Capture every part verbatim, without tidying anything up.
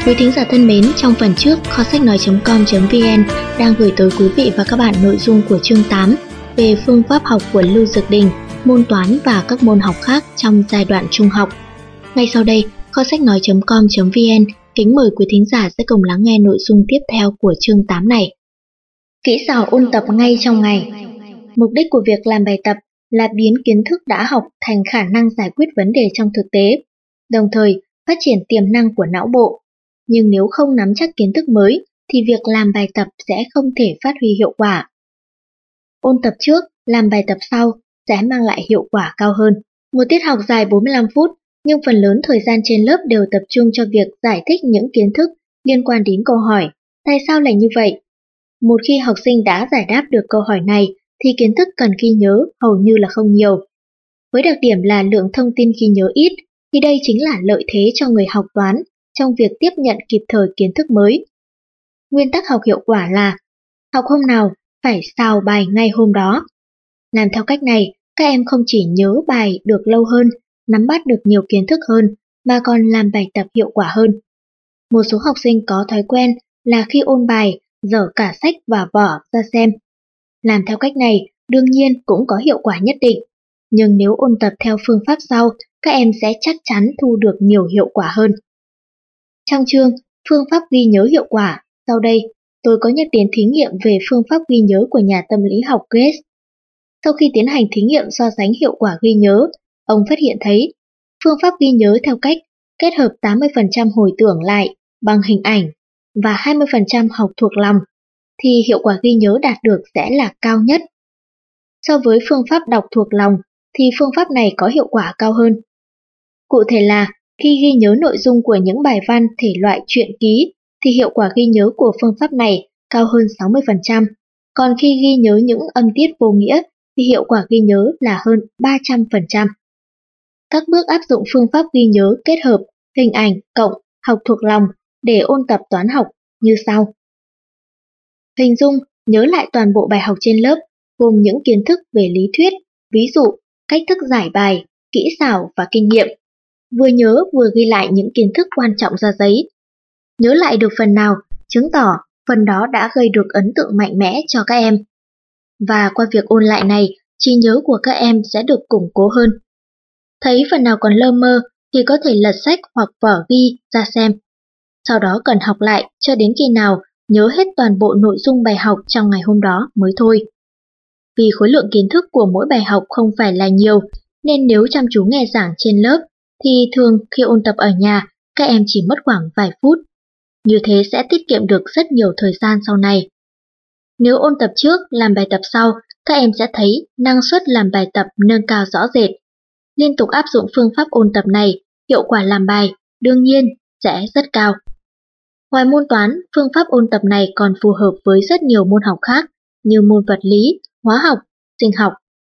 Quý thính giả thân mến, trong phần trước, kho sách nói chấm com chấm vn đang gửi tới quý vị và các bạn nội dung của chương tám về phương pháp học của Lưu Dược Đình, môn toán và các môn học khác trong giai đoạn trung học. Ngay sau đây, kho sách nói chấm com chấm vn kính mời quý thính giả sẽ cùng lắng nghe nội dung tiếp theo của chương tám này. Kỹ xảo ôn tập ngay trong ngày. Mục đích của việc làm bài tập là biến kiến thức đã học thành khả năng giải quyết vấn đề trong thực tế, đồng thời phát triển tiềm năng của não bộ. Nhưng nếu không nắm chắc kiến thức mới thì việc làm bài tập sẽ không thể phát huy hiệu quả. Ôn tập trước, làm bài tập sau sẽ mang lại hiệu quả cao hơn. Một tiết học dài bốn mươi lăm phút, nhưng phần lớn thời gian trên lớp đều tập trung cho việc giải thích những kiến thức liên quan đến câu hỏi tại sao lại như vậy. Một khi học sinh đã giải đáp được câu hỏi này thì kiến thức cần ghi nhớ hầu như là không nhiều. Với đặc điểm là lượng thông tin ghi nhớ ít thì đây chính là lợi thế cho người học toán trong việc tiếp nhận kịp thời kiến thức mới. Nguyên tắc học hiệu quả là học hôm nào phải xào bài ngay hôm đó. Làm theo cách này, các em không chỉ nhớ bài được lâu hơn, nắm bắt được nhiều kiến thức hơn, mà còn làm bài tập hiệu quả hơn. Một số học sinh có thói quen là khi ôn bài, dở cả sách và vở ra xem. Làm theo cách này đương nhiên cũng có hiệu quả nhất định, nhưng nếu ôn tập theo phương pháp sau, các em sẽ chắc chắn thu được nhiều hiệu quả hơn. Trong chương Phương pháp ghi nhớ hiệu quả, sau đây tôi có nhắc đến thí nghiệm về phương pháp ghi nhớ của nhà tâm lý học Grace. Sau khi tiến hành thí nghiệm so sánh hiệu quả ghi nhớ, ông phát hiện thấy phương pháp ghi nhớ theo cách kết hợp tám mươi phần trăm hồi tưởng lại bằng hình ảnh và hai mươi phần trăm học thuộc lòng thì hiệu quả ghi nhớ đạt được sẽ là cao nhất. So với phương pháp đọc thuộc lòng thì phương pháp này có hiệu quả cao hơn. Cụ thể là khi ghi nhớ nội dung của những bài văn thể loại truyện ký thì hiệu quả ghi nhớ của phương pháp này cao hơn sáu mươi phần trăm, còn khi ghi nhớ những âm tiết vô nghĩa thì hiệu quả ghi nhớ là hơn ba trăm phần trăm. Các bước áp dụng phương pháp ghi nhớ kết hợp hình ảnh cộng học thuộc lòng để ôn tập toán học như sau. Hình dung, nhớ lại toàn bộ bài học trên lớp, gồm những kiến thức về lý thuyết, ví dụ, cách thức giải bài, kỹ xảo và kinh nghiệm. Vừa nhớ vừa ghi lại những kiến thức quan trọng ra giấy. Nhớ lại được phần nào, chứng tỏ phần đó đã gây được ấn tượng mạnh mẽ cho các em. Và qua việc ôn lại này, trí nhớ của các em sẽ được củng cố hơn. Thấy phần nào còn lơ mơ thì có thể lật sách hoặc vở ghi ra xem. Sau đó cần học lại cho đến khi nào nhớ hết toàn bộ nội dung bài học trong ngày hôm đó mới thôi. Vì khối lượng kiến thức của mỗi bài học không phải là nhiều, nên nếu chăm chú nghe giảng trên lớp, thì thường khi ôn tập ở nhà, các em chỉ mất khoảng vài phút. Như thế sẽ tiết kiệm được rất nhiều thời gian sau này. Nếu ôn tập trước, làm bài tập sau, các em sẽ thấy năng suất làm bài tập nâng cao rõ rệt. Liên tục áp dụng phương pháp ôn tập này, hiệu quả làm bài, đương nhiên, sẽ rất cao. Ngoài môn toán, phương pháp ôn tập này còn phù hợp với rất nhiều môn học khác, như môn vật lý, hóa học, sinh học.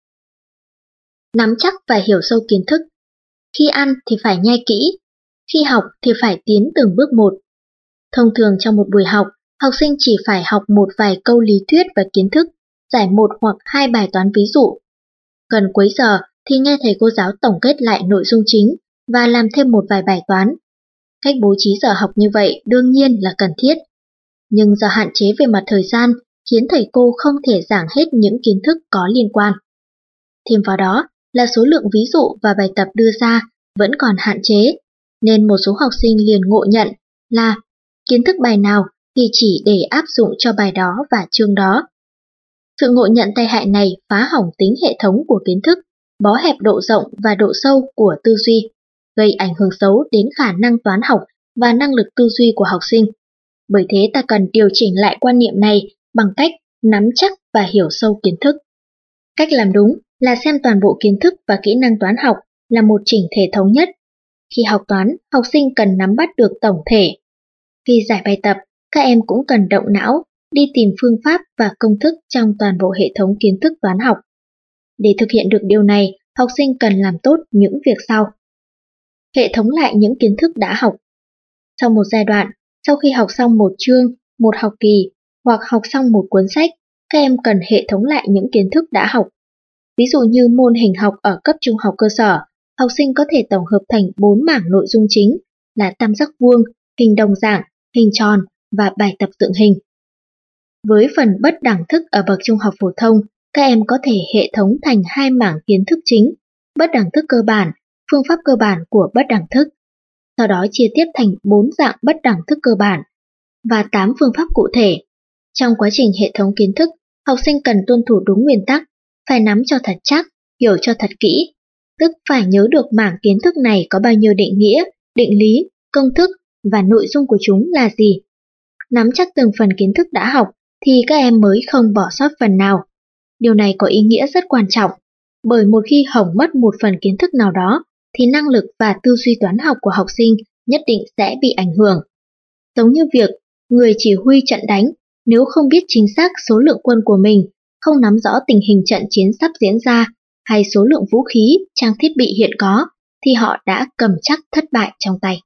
Nắm chắc và hiểu sâu kiến thức. Khi ăn thì phải nhai kỹ, khi học thì phải tiến từng bước một. Thông thường trong một buổi học, học sinh chỉ phải học một vài câu lý thuyết và kiến thức, giải một hoặc hai bài toán ví dụ. Gần cuối giờ thì nghe thầy cô giáo tổng kết lại nội dung chính và làm thêm một vài bài toán. Cách bố trí giờ học như vậy đương nhiên là cần thiết. Nhưng do hạn chế về mặt thời gian khiến thầy cô không thể giảng hết những kiến thức có liên quan. Thêm vào đó là số lượng ví dụ và bài tập đưa ra vẫn còn hạn chế, nên một số học sinh liền ngộ nhận là kiến thức bài nào thì chỉ để áp dụng cho bài đó và chương đó. Sự ngộ nhận tai hại này phá hỏng tính hệ thống của kiến thức, bó hẹp độ rộng và độ sâu của tư duy, gây ảnh hưởng xấu đến khả năng toán học và năng lực tư duy của học sinh. Bởi thế ta cần điều chỉnh lại quan niệm này bằng cách nắm chắc và hiểu sâu kiến thức. Cách làm đúng là xem toàn bộ kiến thức và kỹ năng toán học là một chỉnh thể thống nhất. Khi học toán, học sinh cần nắm bắt được tổng thể. Khi giải bài tập, các em cũng cần động não, đi tìm phương pháp và công thức trong toàn bộ hệ thống kiến thức toán học. Để thực hiện được điều này, học sinh cần làm tốt những việc sau. Hệ thống lại những kiến thức đã học. Sau một giai đoạn, sau khi học xong một chương, một học kỳ hoặc học xong một cuốn sách, các em cần hệ thống lại những kiến thức đã học. Ví dụ như môn hình học ở cấp trung học cơ sở, học sinh có thể tổng hợp thành bốn mảng nội dung chính là tam giác vuông, hình đồng dạng, hình tròn và bài tập dựng hình. Với phần bất đẳng thức ở bậc trung học phổ thông, các em có thể hệ thống thành hai mảng kiến thức chính, bất đẳng thức cơ bản, phương pháp cơ bản của bất đẳng thức. Sau đó chia tiếp thành bốn dạng bất đẳng thức cơ bản và tám phương pháp cụ thể. Trong quá trình hệ thống kiến thức, học sinh cần tuân thủ đúng nguyên tắc, phải nắm cho thật chắc, hiểu cho thật kỹ, tức phải nhớ được mảng kiến thức này có bao nhiêu định nghĩa, định lý, công thức và nội dung của chúng là gì. Nắm chắc từng phần kiến thức đã học thì các em mới không bỏ sót phần nào. Điều này có ý nghĩa rất quan trọng, bởi một khi hỏng mất một phần kiến thức nào đó thì năng lực và tư duy toán học của học sinh nhất định sẽ bị ảnh hưởng. Giống như việc người chỉ huy trận đánh, nếu không biết chính xác số lượng quân của mình, không nắm rõ tình hình trận chiến sắp diễn ra hay số lượng vũ khí, trang thiết bị hiện có, thì họ đã cầm chắc thất bại trong tay.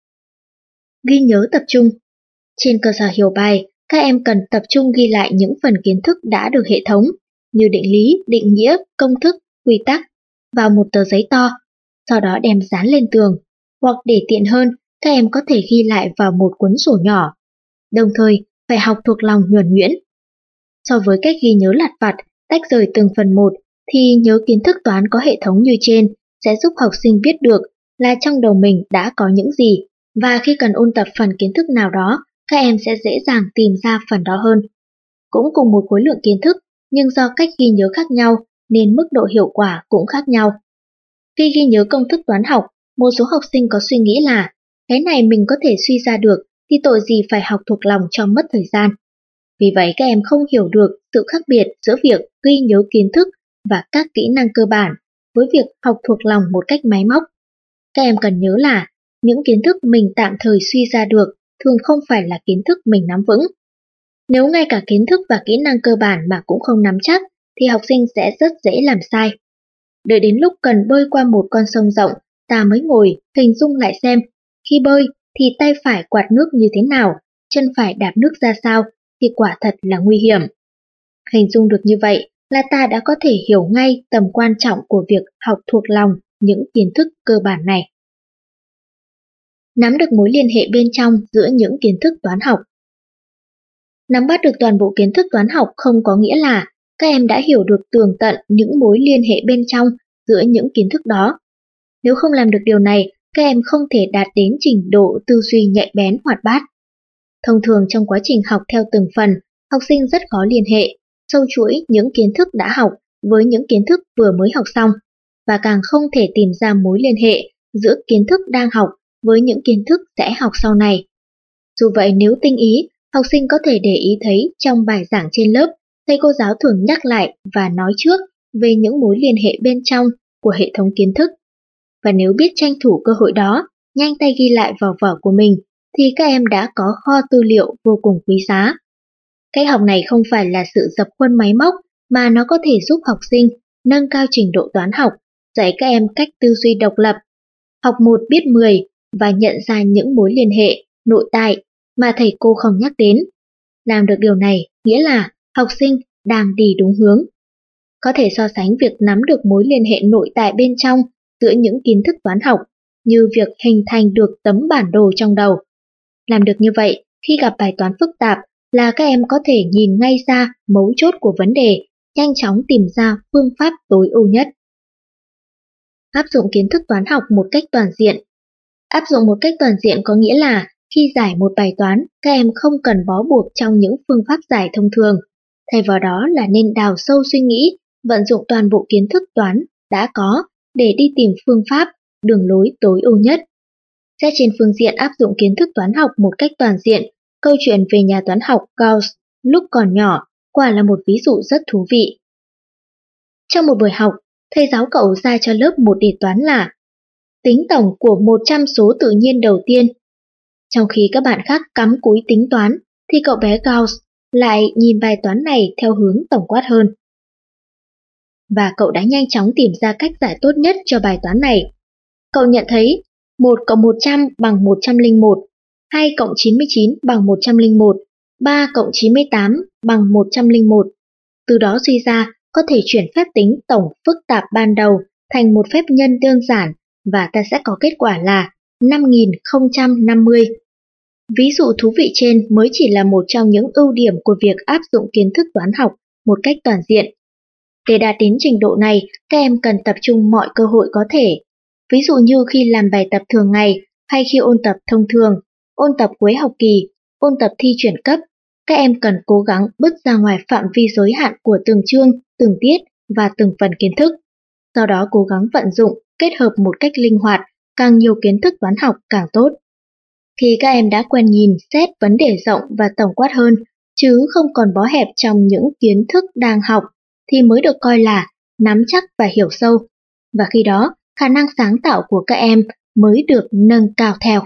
Ghi nhớ tập trung. Trên cơ sở hiểu bài, các em cần tập trung ghi lại những phần kiến thức đã được hệ thống, như định lý, định nghĩa, công thức, quy tắc, vào một tờ giấy to, sau đó đem dán lên tường, hoặc để tiện hơn, các em có thể ghi lại vào một cuốn sổ nhỏ. Đồng thời, phải học thuộc lòng nhuần nhuyễn. So với cách ghi nhớ lặt vặt, tách rời từng phần một, thì nhớ kiến thức toán có hệ thống như trên sẽ giúp học sinh biết được là trong đầu mình đã có những gì, và khi cần ôn tập phần kiến thức nào đó, các em sẽ dễ dàng tìm ra phần đó hơn. Cũng cùng một khối lượng kiến thức, nhưng do cách ghi nhớ khác nhau nên mức độ hiệu quả cũng khác nhau. Khi ghi nhớ công thức toán học, một số học sinh có suy nghĩ là cái này mình có thể suy ra được thì tội gì phải học thuộc lòng cho mất thời gian. Vì vậy các em không hiểu được sự khác biệt giữa việc ghi nhớ kiến thức và các kỹ năng cơ bản với việc học thuộc lòng một cách máy móc. Các em cần nhớ là những kiến thức mình tạm thời suy ra được thường không phải là kiến thức mình nắm vững. Nếu ngay cả kiến thức và kỹ năng cơ bản mà cũng không nắm chắc thì học sinh sẽ rất dễ làm sai. Đợi đến lúc cần bơi qua một con sông rộng, ta mới ngồi hình dung lại xem khi bơi thì tay phải quạt nước như thế nào, chân phải đạp nước ra sao thì quả thật là nguy hiểm. Hình dung được như vậy là ta đã có thể hiểu ngay tầm quan trọng của việc học thuộc lòng những kiến thức cơ bản này. Nắm được mối liên hệ bên trong giữa những kiến thức toán học. Nắm bắt được toàn bộ kiến thức toán học không có nghĩa là các em đã hiểu được tường tận những mối liên hệ bên trong giữa những kiến thức đó. Nếu không làm được điều này, các em không thể đạt đến trình độ tư duy nhạy bén hoạt bát. Thông thường trong quá trình học theo từng phần, học sinh rất khó liên hệ, sâu chuỗi những kiến thức đã học với những kiến thức vừa mới học xong, và càng không thể tìm ra mối liên hệ giữa kiến thức đang học với những kiến thức sẽ học sau này. Dù vậy, nếu tinh ý, học sinh có thể để ý thấy trong bài giảng trên lớp, thầy cô giáo thường nhắc lại và nói trước về những mối liên hệ bên trong của hệ thống kiến thức. Và nếu biết tranh thủ cơ hội đó, nhanh tay ghi lại vào vở của mình, thì các em đã có kho tư liệu vô cùng quý giá. Cách học này không phải là sự dập khuôn máy móc, mà nó có thể giúp học sinh nâng cao trình độ toán học, dạy các em cách tư duy độc lập, học một biết mười và nhận ra những mối liên hệ, nội tại mà thầy cô không nhắc đến. Làm được điều này nghĩa là học sinh đang đi đúng hướng. Có thể so sánh việc nắm được mối liên hệ nội tại bên trong giữa những kiến thức toán học như việc hình thành được tấm bản đồ trong đầu. Làm được như vậy, khi gặp bài toán phức tạp là các em có thể nhìn ngay ra mấu chốt của vấn đề, nhanh chóng tìm ra phương pháp tối ưu nhất. Áp dụng kiến thức toán học một cách toàn diện. Áp dụng một cách toàn diện có nghĩa là khi giải một bài toán, các em không cần bó buộc trong những phương pháp giải thông thường. Thay vào đó là nên đào sâu suy nghĩ, vận dụng toàn bộ kiến thức toán đã có để đi tìm phương pháp, đường lối tối ưu nhất. Xét trên phương diện áp dụng kiến thức toán học một cách toàn diện, câu chuyện về nhà toán học Gauss lúc còn nhỏ quả là một ví dụ rất thú vị. Trong một buổi học, thầy giáo cậu ra cho lớp một đề toán là tính tổng của một trăm số tự nhiên đầu tiên. Trong khi các bạn khác cắm cúi tính toán, thì cậu bé Gauss lại nhìn bài toán này theo hướng tổng quát hơn. Và cậu đã nhanh chóng tìm ra cách giải tốt nhất cho bài toán này. Cậu nhận thấy một cộng một trăm bằng một trăm lẻ một, hai cộng chín mươi chín bằng một trăm lẻ một, ba cộng chín mươi tám bằng một trăm lẻ một. Từ đó suy ra có thể chuyển phép tính tổng phức tạp ban đầu thành một phép nhân đơn giản và ta sẽ có kết quả là năm nghìn không trăm năm mươi. Ví dụ thú vị trên mới chỉ là một trong những ưu điểm của việc áp dụng kiến thức toán học một cách toàn diện. Để đạt đến trình độ này, các em cần tập trung mọi cơ hội có thể. Ví dụ như khi làm bài tập thường ngày hay khi ôn tập thông thường, ôn tập cuối học kỳ, ôn tập thi chuyển cấp, các em cần cố gắng bước ra ngoài phạm vi giới hạn của từng chương, từng tiết và từng phần kiến thức. Sau đó cố gắng vận dụng, kết hợp một cách linh hoạt, càng nhiều kiến thức toán học càng tốt. Khi các em đã quen nhìn, xét vấn đề rộng và tổng quát hơn, chứ không còn bó hẹp trong những kiến thức đang học, thì mới được coi là nắm chắc và hiểu sâu. Và khi đó, khả năng sáng tạo của các em mới được nâng cao theo.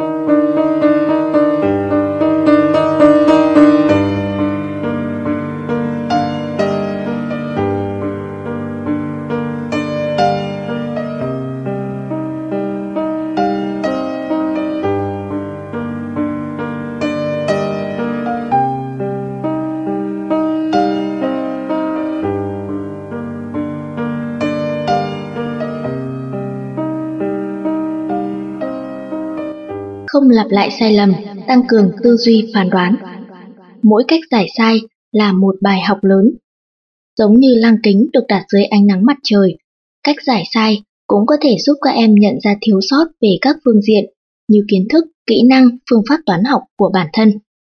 Không lặp lại sai lầm, tăng cường tư duy phán đoán. Mỗi cách giải sai là một bài học lớn. Giống như lăng kính được đặt dưới ánh nắng mặt trời, cách giải sai cũng có thể giúp các em nhận ra thiếu sót về các phương diện như kiến thức, kỹ năng, phương pháp toán học của bản thân.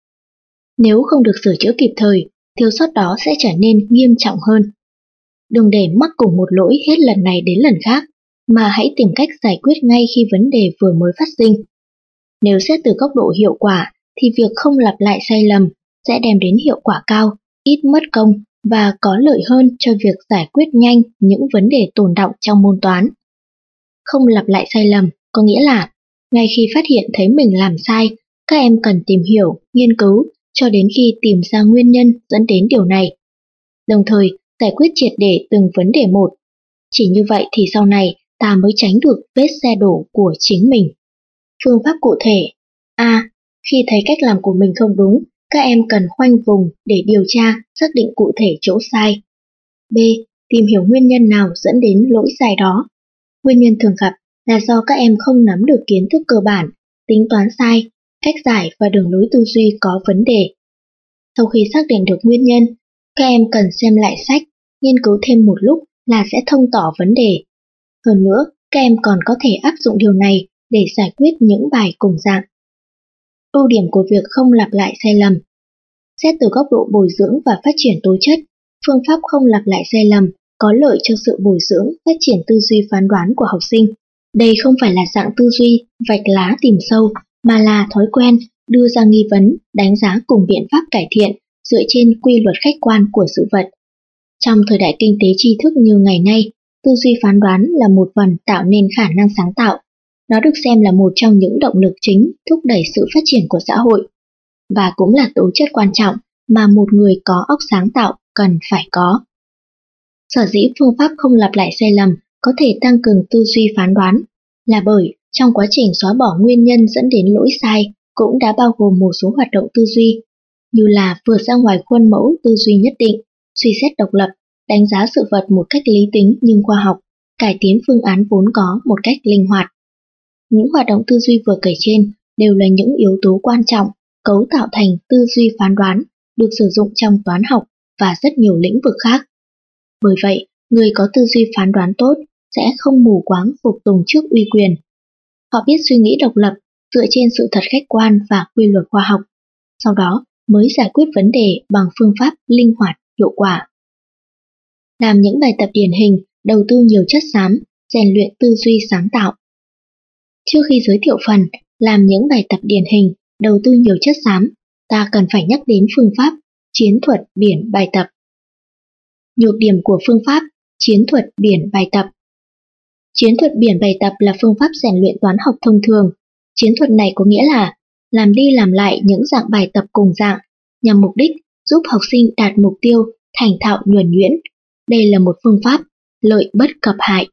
Nếu không được sửa chữa kịp thời, thiếu sót đó sẽ trở nên nghiêm trọng hơn. Đừng để mắc cùng một lỗi hết lần này đến lần khác, mà hãy tìm cách giải quyết ngay khi vấn đề vừa mới phát sinh. Nếu xét từ góc độ hiệu quả, thì việc không lặp lại sai lầm sẽ đem đến hiệu quả cao, ít mất công và có lợi hơn cho việc giải quyết nhanh những vấn đề tồn đọng trong môn toán. Không lặp lại sai lầm có nghĩa là, ngay khi phát hiện thấy mình làm sai, các em cần tìm hiểu, nghiên cứu cho đến khi tìm ra nguyên nhân dẫn đến điều này. Đồng thời, giải quyết triệt để từng vấn đề một. Chỉ như vậy thì sau này ta mới tránh được vết xe đổ của chính mình. Phương pháp cụ thể. A. Khi thấy cách làm của mình không đúng, các em cần khoanh vùng để điều tra, xác định cụ thể chỗ sai. B. Tìm hiểu nguyên nhân nào dẫn đến lỗi sai đó. Nguyên nhân thường gặp là do các em không nắm được kiến thức cơ bản, tính toán sai, cách giải và đường lối tư duy có vấn đề. Sau khi xác định được nguyên nhân, các em cần xem lại sách, nghiên cứu thêm một lúc là sẽ thông tỏ vấn đề. Hơn nữa, các em còn có thể áp dụng điều này để giải quyết những bài cùng dạng. Ưu điểm của việc không lặp lại sai lầm. Xét từ góc độ bồi dưỡng và phát triển tố chất, phương pháp không lặp lại sai lầm có lợi cho sự bồi dưỡng, phát triển tư duy phán đoán của học sinh. Đây không phải là dạng tư duy vạch lá tìm sâu, mà là thói quen đưa ra nghi vấn, đánh giá cùng biện pháp cải thiện dựa trên quy luật khách quan của sự vật. Trong thời đại kinh tế tri thức như ngày nay, tư duy phán đoán là một phần tạo nên khả năng sáng tạo. Nó được xem là một trong những động lực chính thúc đẩy sự phát triển của xã hội, và cũng là tố chất quan trọng mà một người có óc sáng tạo cần phải có. Sở dĩ phương pháp không lặp lại sai lầm có thể tăng cường tư duy phán đoán là bởi trong quá trình xóa bỏ nguyên nhân dẫn đến lỗi sai cũng đã bao gồm một số hoạt động tư duy, như là vượt ra ngoài khuôn mẫu tư duy nhất định, suy xét độc lập, đánh giá sự vật một cách lý tính nhưng khoa học, cải tiến phương án vốn có một cách linh hoạt. Những hoạt động tư duy vừa kể trên đều là những yếu tố quan trọng cấu tạo thành tư duy phán đoán được sử dụng trong toán học và rất nhiều lĩnh vực khác. Bởi vậy, người có tư duy phán đoán tốt sẽ không mù quáng phục tùng trước uy quyền. Họ biết suy nghĩ độc lập dựa trên sự thật khách quan và quy luật khoa học, sau đó mới giải quyết vấn đề bằng phương pháp linh hoạt, hiệu quả. Làm những bài tập điển hình, đầu tư nhiều chất xám, rèn luyện tư duy sáng tạo. Trước khi giới thiệu phần làm những bài tập điển hình, đầu tư nhiều chất xám, ta cần phải nhắc đến phương pháp chiến thuật biển bài tập. Nhược điểm của phương pháp chiến thuật biển bài tập. Chiến thuật biển bài tập là phương pháp rèn luyện toán học thông thường. Chiến thuật này có nghĩa là làm đi làm lại những dạng bài tập cùng dạng nhằm mục đích giúp học sinh đạt mục tiêu thành thạo nhuần nhuyễn. Đây là một phương pháp lợi bất cập hại.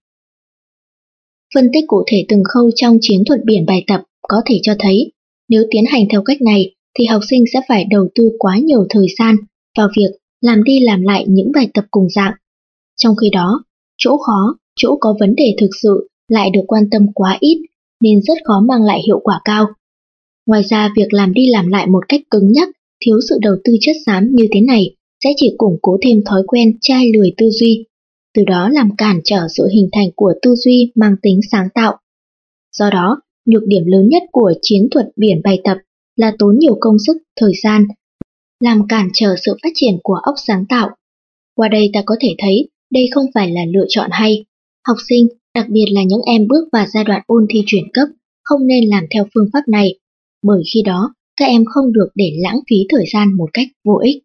Phân tích cụ thể từng khâu trong chiến thuật biển bài tập có thể cho thấy nếu tiến hành theo cách này thì học sinh sẽ phải đầu tư quá nhiều thời gian vào việc làm đi làm lại những bài tập cùng dạng. Trong khi đó, chỗ khó, chỗ có vấn đề thực sự lại được quan tâm quá ít nên rất khó mang lại hiệu quả cao. Ngoài ra, việc làm đi làm lại một cách cứng nhắc, thiếu sự đầu tư chất xám như thế này sẽ chỉ củng cố thêm thói quen chai lười tư duy, từ đó làm cản trở sự hình thành của tư duy mang tính sáng tạo. Do đó, nhược điểm lớn nhất của chiến thuật biển bài tập là tốn nhiều công sức, thời gian, làm cản trở sự phát triển của óc sáng tạo. Qua đây ta có thể thấy đây không phải là lựa chọn hay. Học sinh, đặc biệt là những em bước vào giai đoạn ôn thi chuyển cấp, không nên làm theo phương pháp này, bởi khi đó các em không được để lãng phí thời gian một cách vô ích.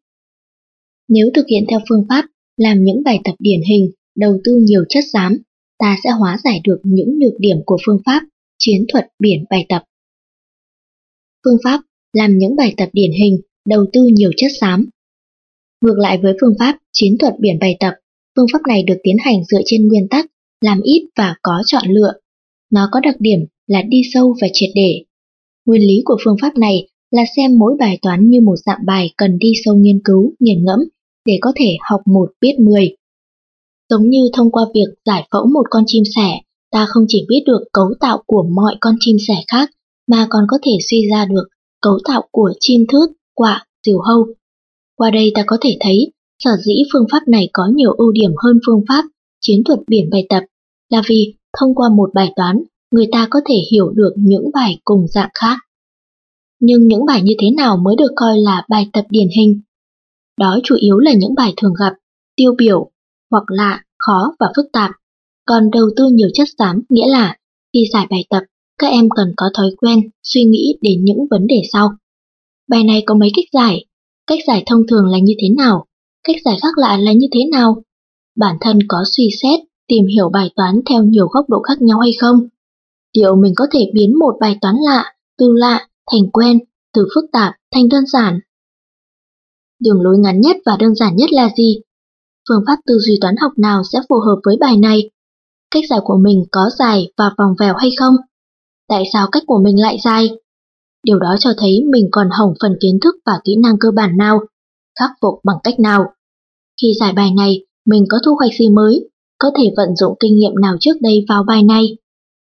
Nếu thực hiện theo phương pháp làm những bài tập điển hình, đầu tư nhiều chất xám, ta sẽ hóa giải được những nhược điểm của phương pháp chiến thuật biển bài tập. Phương pháp làm những bài tập điển hình, đầu tư nhiều chất xám. Ngược lại với phương pháp chiến thuật biển bài tập, phương pháp này được tiến hành dựa trên nguyên tắc làm ít và có chọn lựa. Nó có đặc điểm là đi sâu và triệt để. Nguyên lý của phương pháp này là xem mỗi bài toán như một dạng bài cần đi sâu nghiên cứu, nghiền ngẫm để có thể học một biết mười. Giống như thông qua việc giải phẫu một con chim sẻ, ta không chỉ biết được cấu tạo của mọi con chim sẻ khác, mà còn có thể suy ra được cấu tạo của chim thước, quạ, diều hâu. Qua đây ta có thể thấy, sở dĩ phương pháp này có nhiều ưu điểm hơn phương pháp chiến thuật biển bài tập là vì thông qua một bài toán, người ta có thể hiểu được những bài cùng dạng khác. Nhưng những bài như thế nào mới được coi là bài tập điển hình? Đó chủ yếu là những bài thường gặp, tiêu biểu, hoặc lạ, khó và phức tạp. Còn đầu tư nhiều chất xám nghĩa là khi giải bài tập, các em cần có thói quen suy nghĩ đến những vấn đề sau. Bài này có mấy cách giải? Cách giải thông thường là như thế nào? Cách giải khác lạ là như thế nào? Bản thân có suy xét, tìm hiểu bài toán theo nhiều góc độ khác nhau hay không? Liệu mình có thể biến một bài toán lạ, từ lạ thành quen, từ phức tạp thành đơn giản? Đường lối ngắn nhất và đơn giản nhất là gì? Phương pháp tư duy toán học nào sẽ phù hợp với bài này? Cách giải của mình có dài và vòng vèo hay không? Tại sao cách của mình lại dài? Điều đó cho thấy mình còn hỏng phần kiến thức và kỹ năng cơ bản nào, khắc phục bằng cách nào. Khi giải bài này, mình có thu hoạch gì mới, có thể vận dụng kinh nghiệm nào trước đây vào bài này.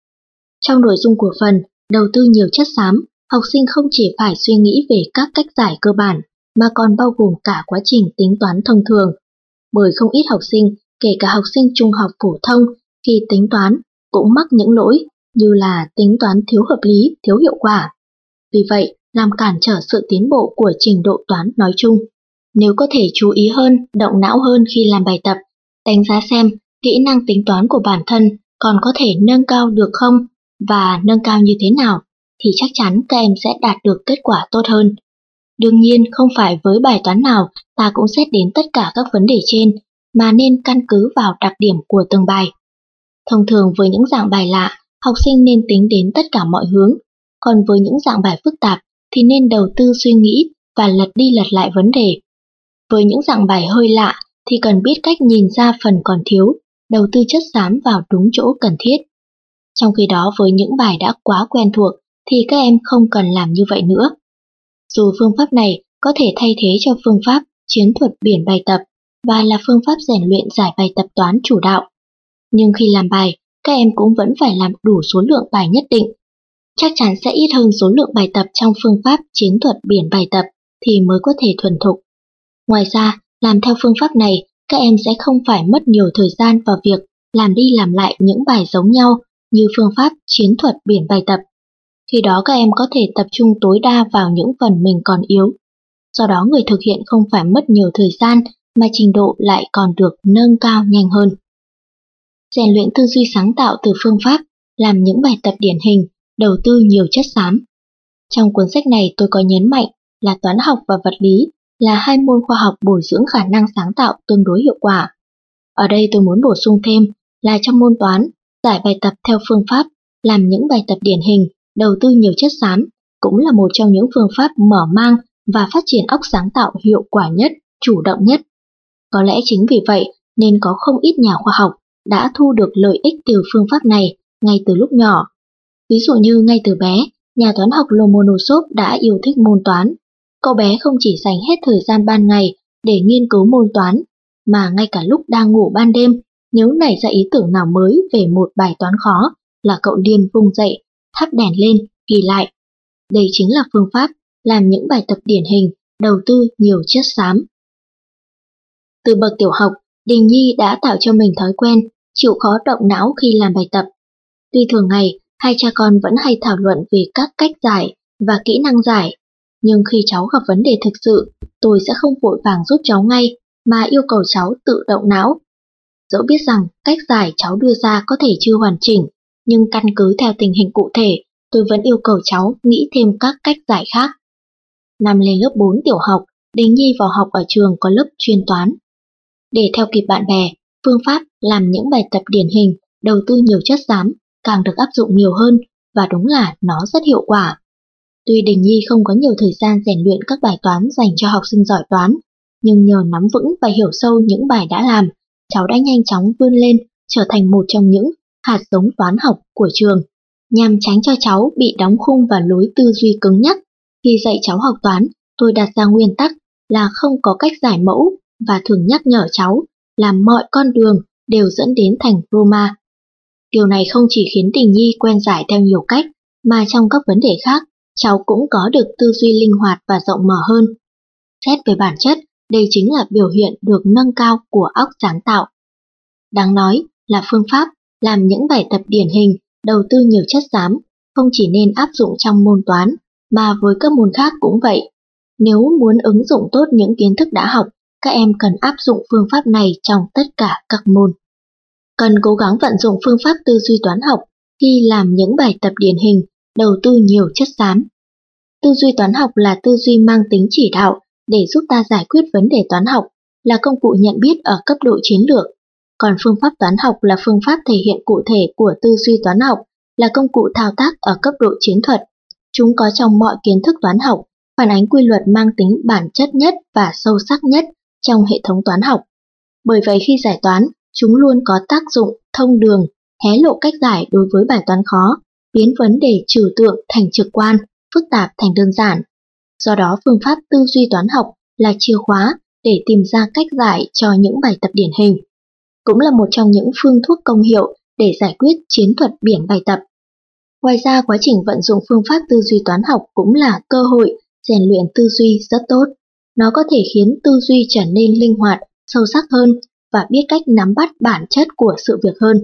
Trong nội dung của phần đầu tư nhiều chất xám, học sinh không chỉ phải suy nghĩ về các cách giải cơ bản, mà còn bao gồm cả quá trình tính toán thông thường. Bởi không ít học sinh, kể cả học sinh trung học phổ thông, khi tính toán cũng mắc những lỗi như là tính toán thiếu hợp lý, thiếu hiệu quả. Vì vậy, làm cản trở sự tiến bộ của trình độ toán nói chung. Nếu có thể chú ý hơn, động não hơn khi làm bài tập, đánh giá xem kỹ năng tính toán của bản thân còn có thể nâng cao được không và nâng cao như thế nào, thì chắc chắn các em sẽ đạt được kết quả tốt hơn. Đương nhiên, không phải với bài toán nào ta cũng xét đến tất cả các vấn đề trên, mà nên căn cứ vào đặc điểm của từng bài. Thông thường với những dạng bài lạ, học sinh nên tính đến tất cả mọi hướng, còn với những dạng bài phức tạp thì nên đầu tư suy nghĩ và lật đi lật lại vấn đề. Với những dạng bài hơi lạ thì cần biết cách nhìn ra phần còn thiếu, đầu tư chất xám vào đúng chỗ cần thiết. Trong khi đó với những bài đã quá quen thuộc thì các em không cần làm như vậy nữa. Dù phương pháp này có thể thay thế cho phương pháp chiến thuật biển bài tập và là phương pháp rèn luyện giải bài tập toán chủ đạo, nhưng khi làm bài, các em cũng vẫn phải làm đủ số lượng bài nhất định. Chắc chắn sẽ ít hơn số lượng bài tập trong phương pháp chiến thuật biển bài tập thì mới có thể thuần thục. Ngoài ra, làm theo phương pháp này, các em sẽ không phải mất nhiều thời gian vào việc làm đi làm lại những bài giống nhau như phương pháp chiến thuật biển bài tập. Khi đó các em có thể tập trung tối đa vào những phần mình còn yếu. Do đó người thực hiện không phải mất nhiều thời gian mà trình độ lại còn được nâng cao nhanh hơn. Rèn luyện tư duy sáng tạo từ phương pháp làm những bài tập điển hình, đầu tư nhiều chất xám. Trong cuốn sách này tôi có nhấn mạnh là toán học và vật lý là hai môn khoa học bồi dưỡng khả năng sáng tạo tương đối hiệu quả. Ở đây tôi muốn bổ sung thêm là trong môn toán, giải bài tập theo phương pháp làm những bài tập điển hình, đầu tư nhiều chất xám cũng là một trong những phương pháp mở mang và phát triển óc sáng tạo hiệu quả nhất, chủ động nhất. Có lẽ chính vì vậy nên có không ít nhà khoa học đã thu được lợi ích từ phương pháp này ngay từ lúc nhỏ. Ví dụ như ngay từ bé, nhà toán học Lomonosov đã yêu thích môn toán. Cậu bé không chỉ dành hết thời gian ban ngày để nghiên cứu môn toán, mà ngay cả lúc đang ngủ ban đêm, nếu nảy ra ý tưởng nào mới về một bài toán khó là cậu liền vùng dậy, thắp đèn lên, ghi lại. đây chính là phương pháp làm những bài tập điển hình, đầu tư nhiều chất xám. Từ bậc tiểu học, Đình Nhi đã tạo cho mình thói quen, chịu khó động não khi làm bài tập. Tuy thường ngày, hai cha con vẫn hay thảo luận về các cách giải và kỹ năng giải, nhưng khi cháu gặp vấn đề thực sự, tôi sẽ không vội vàng giúp cháu ngay, mà yêu cầu cháu tự động não. Dẫu biết rằng cách giải cháu đưa ra có thể chưa hoàn chỉnh, nhưng căn cứ theo tình hình cụ thể, tôi vẫn yêu cầu cháu nghĩ thêm các cách giải khác. Năm lên lớp bốn tiểu học, Đình Nhi vào học ở trường có lớp chuyên toán. Để theo kịp bạn bè, phương pháp làm những bài tập điển hình, đầu tư nhiều chất xám càng được áp dụng nhiều hơn, và đúng là nó rất hiệu quả. Tuy Đình Nhi không có nhiều thời gian rèn luyện các bài toán dành cho học sinh giỏi toán, nhưng nhờ nắm vững và hiểu sâu những bài đã làm, cháu đã nhanh chóng vươn lên trở thành một trong những hạt giống toán học của trường. Nhằm tránh cho cháu bị đóng khung và lối tư duy cứng nhắc, khi dạy cháu học toán, tôi đặt ra nguyên tắc là không có cách giải mẫu và thường nhắc nhở cháu là mọi con đường đều dẫn đến thành Roma. Điều này không chỉ khiến Đình Nhi quen giải theo nhiều cách, mà trong các vấn đề khác, cháu cũng có được tư duy linh hoạt và rộng mở hơn. Xét về bản chất, đây chính là biểu hiện được nâng cao của óc sáng tạo. Đáng nói là phương pháp làm những bài tập điển hình, đầu tư nhiều chất xám không chỉ nên áp dụng trong môn toán, mà với các môn khác cũng vậy. Nếu muốn ứng dụng tốt những kiến thức đã học, các em cần áp dụng phương pháp này trong tất cả các môn. Cần cố gắng vận dụng phương pháp tư duy toán học khi làm những bài tập điển hình, đầu tư nhiều chất xám. Tư duy toán học là tư duy mang tính chỉ đạo để giúp ta giải quyết vấn đề toán học, là công cụ nhận biết ở cấp độ chiến lược. Còn phương pháp toán học là phương pháp thể hiện cụ thể của tư duy toán học, là công cụ thao tác ở cấp độ chiến thuật. Chúng có trong mọi kiến thức toán học, phản ánh quy luật mang tính bản chất nhất và sâu sắc nhất trong hệ thống toán học. Bởi vậy khi giải toán, chúng luôn có tác dụng thông đường, hé lộ cách giải đối với bài toán khó, biến vấn đề trừu tượng thành trực quan, phức tạp thành đơn giản. Do đó phương pháp tư duy toán học là chìa khóa để tìm ra cách giải cho những bài tập điển hình. Cũng là một trong những phương thuốc công hiệu để giải quyết chiến thuật biển bài tập. Ngoài ra, quá trình vận dụng phương pháp tư duy toán học cũng là cơ hội rèn luyện tư duy rất tốt. Nó có thể khiến tư duy trở nên linh hoạt, sâu sắc hơn và biết cách nắm bắt bản chất của sự việc hơn.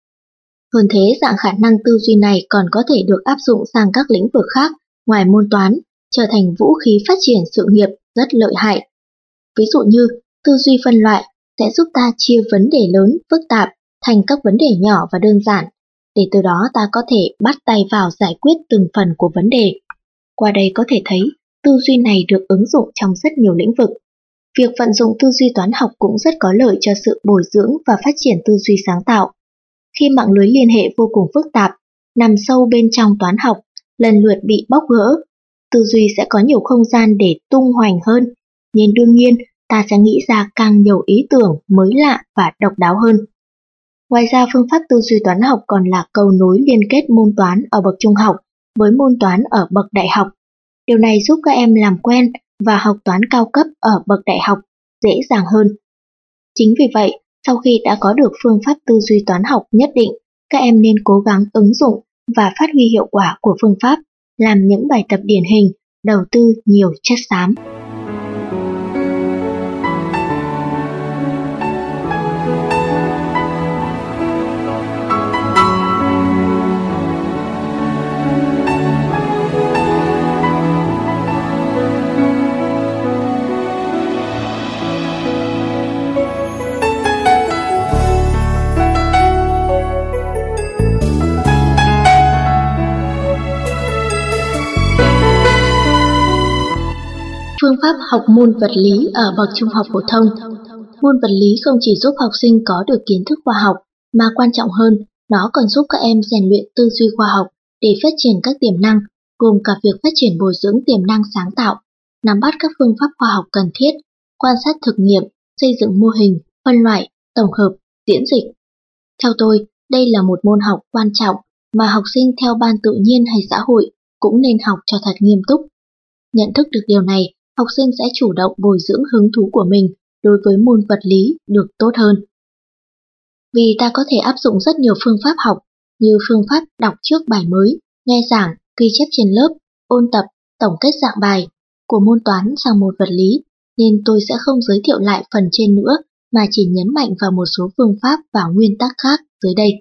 Hơn thế, dạng khả năng tư duy này còn có thể được áp dụng sang các lĩnh vực khác ngoài môn toán, trở thành vũ khí phát triển sự nghiệp rất lợi hại. Ví dụ như, tư duy phân loại sẽ giúp ta chia vấn đề lớn, phức tạp thành các vấn đề nhỏ và đơn giản, để từ đó ta có thể bắt tay vào giải quyết từng phần của vấn đề. Qua đây có thể thấy, tư duy này được ứng dụng trong rất nhiều lĩnh vực. Việc vận dụng tư duy toán học cũng rất có lợi cho sự bồi dưỡng và phát triển tư duy sáng tạo. Khi mạng lưới liên hệ vô cùng phức tạp, nằm sâu bên trong toán học, lần lượt bị bóc gỡ, tư duy sẽ có nhiều không gian để tung hoành hơn, nên đương nhiên ta sẽ nghĩ ra càng nhiều ý tưởng mới lạ và độc đáo hơn. Ngoài ra, phương pháp tư duy toán học còn là cầu nối liên kết môn toán ở bậc trung học với môn toán ở bậc đại học. Điều này giúp các em làm quen và học toán cao cấp ở bậc đại học dễ dàng hơn. Chính vì vậy, sau khi đã có được phương pháp tư duy toán học nhất định, các em nên cố gắng ứng dụng và phát huy hiệu quả của phương pháp, làm những bài tập điển hình, đầu tư nhiều chất xám. Phương pháp học môn vật lý ở bậc trung học phổ thông. Môn vật lý không chỉ giúp học sinh có được kiến thức khoa học, mà quan trọng hơn, nó còn giúp các em rèn luyện tư duy khoa học để phát triển các tiềm năng, gồm cả việc phát triển bồi dưỡng tiềm năng sáng tạo, nắm bắt các phương pháp khoa học cần thiết, quan sát thực nghiệm, xây dựng mô hình, phân loại, tổng hợp, diễn dịch. Theo tôi, đây là một môn học quan trọng mà học sinh theo ban tự nhiên hay xã hội cũng nên học cho thật nghiêm túc. Nhận thức được điều này, học sinh sẽ chủ động bồi dưỡng hứng thú của mình đối với môn vật lý được tốt hơn. Vì ta có thể áp dụng rất nhiều phương pháp học như phương pháp đọc trước bài mới, nghe giảng, ghi chép trên lớp, ôn tập, tổng kết dạng bài của môn toán sang môn vật lý, nên tôi sẽ không giới thiệu lại phần trên nữa mà chỉ nhấn mạnh vào một số phương pháp và nguyên tắc khác dưới đây.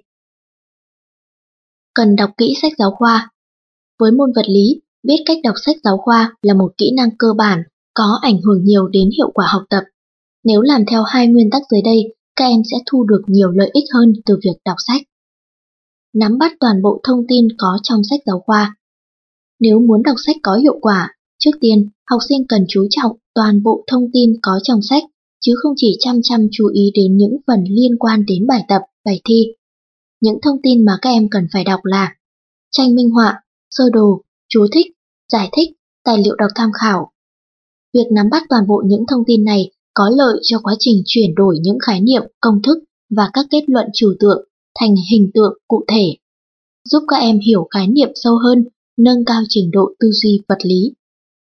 Cần đọc kỹ sách giáo khoa. Với môn vật lý, biết cách đọc sách giáo khoa là một kỹ năng cơ bản, có ảnh hưởng nhiều đến hiệu quả học tập. Nếu làm theo hai nguyên tắc dưới đây, các em sẽ thu được nhiều lợi ích hơn từ việc đọc sách. Nắm bắt toàn bộ thông tin có trong sách giáo khoa. Nếu muốn đọc sách có hiệu quả, trước tiên, học sinh cần chú trọng toàn bộ thông tin có trong sách, chứ không chỉ chăm chăm chú ý đến những phần liên quan đến bài tập, bài thi. Những thông tin mà các em cần phải đọc là tranh minh họa, sơ đồ, chú thích, giải thích, tài liệu đọc tham khảo. Việc nắm bắt toàn bộ những thông tin này có lợi cho quá trình chuyển đổi những khái niệm, công thức và các kết luận trừu tượng thành hình tượng cụ thể, giúp các em hiểu khái niệm sâu hơn, nâng cao trình độ tư duy vật lý.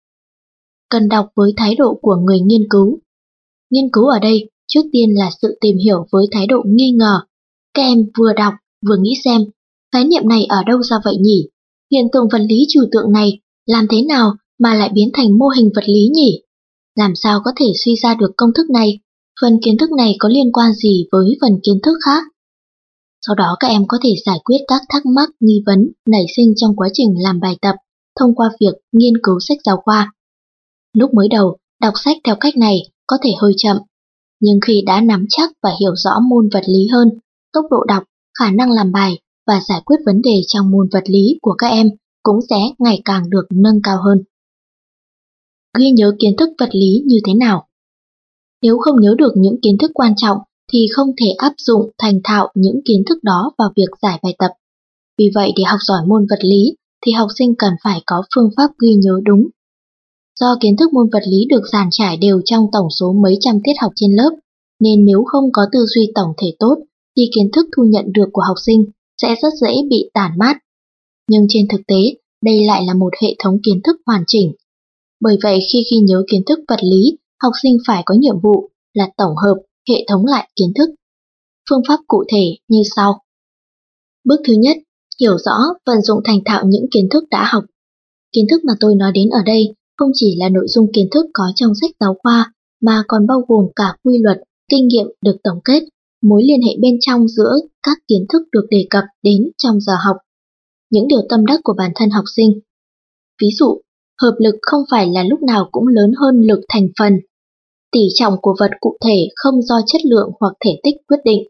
Cần đọc với thái độ của người nghiên cứu. Nghiên cứu ở đây trước tiên là sự tìm hiểu với thái độ nghi ngờ. Các em vừa đọc vừa nghĩ xem, khái niệm này ở đâu ra vậy nhỉ? Hiện tượng vật lý trừu tượng này làm thế nào mà lại biến thành mô hình vật lý nhỉ? Làm sao có thể suy ra được công thức này? Phần kiến thức này có liên quan gì với phần kiến thức khác? Sau đó các em có thể giải quyết các thắc mắc, nghi vấn nảy sinh trong quá trình làm bài tập thông qua việc nghiên cứu sách giáo khoa. Lúc mới đầu, đọc sách theo cách này có thể hơi chậm, nhưng khi đã nắm chắc và hiểu rõ môn vật lý hơn, tốc độ đọc, khả năng làm bài và giải quyết vấn đề trong môn vật lý của các em cũng sẽ ngày càng được nâng cao hơn. Ghi nhớ kiến thức vật lý như thế nào? Nếu không nhớ được những kiến thức quan trọng thì không thể áp dụng thành thạo những kiến thức đó vào việc giải bài tập. Vì vậy để học giỏi môn vật lý thì học sinh cần phải có phương pháp ghi nhớ đúng. Do kiến thức môn vật lý được dàn trải đều trong tổng số mấy trăm tiết học trên lớp, nên nếu không có tư duy tổng thể tốt thì kiến thức thu nhận được của học sinh sẽ rất dễ bị tản mát. Nhưng trên thực tế, đây lại là một hệ thống kiến thức hoàn chỉnh. Bởi vậy khi ghi nhớ kiến thức vật lý, học sinh phải có nhiệm vụ là tổng hợp, hệ thống lại kiến thức. Phương pháp cụ thể như sau. Bước thứ nhất, hiểu rõ, vận dụng thành thạo những kiến thức đã học. Kiến thức mà tôi nói đến ở đây không chỉ là nội dung kiến thức có trong sách giáo khoa, mà còn bao gồm cả quy luật, kinh nghiệm được tổng kết, mối liên hệ bên trong giữa các kiến thức được đề cập đến trong giờ học, những điều tâm đắc của bản thân học sinh. Ví dụ, hợp lực không phải là lúc nào cũng lớn hơn lực thành phần. Tỷ trọng của vật cụ thể không do chất lượng hoặc thể tích quyết định.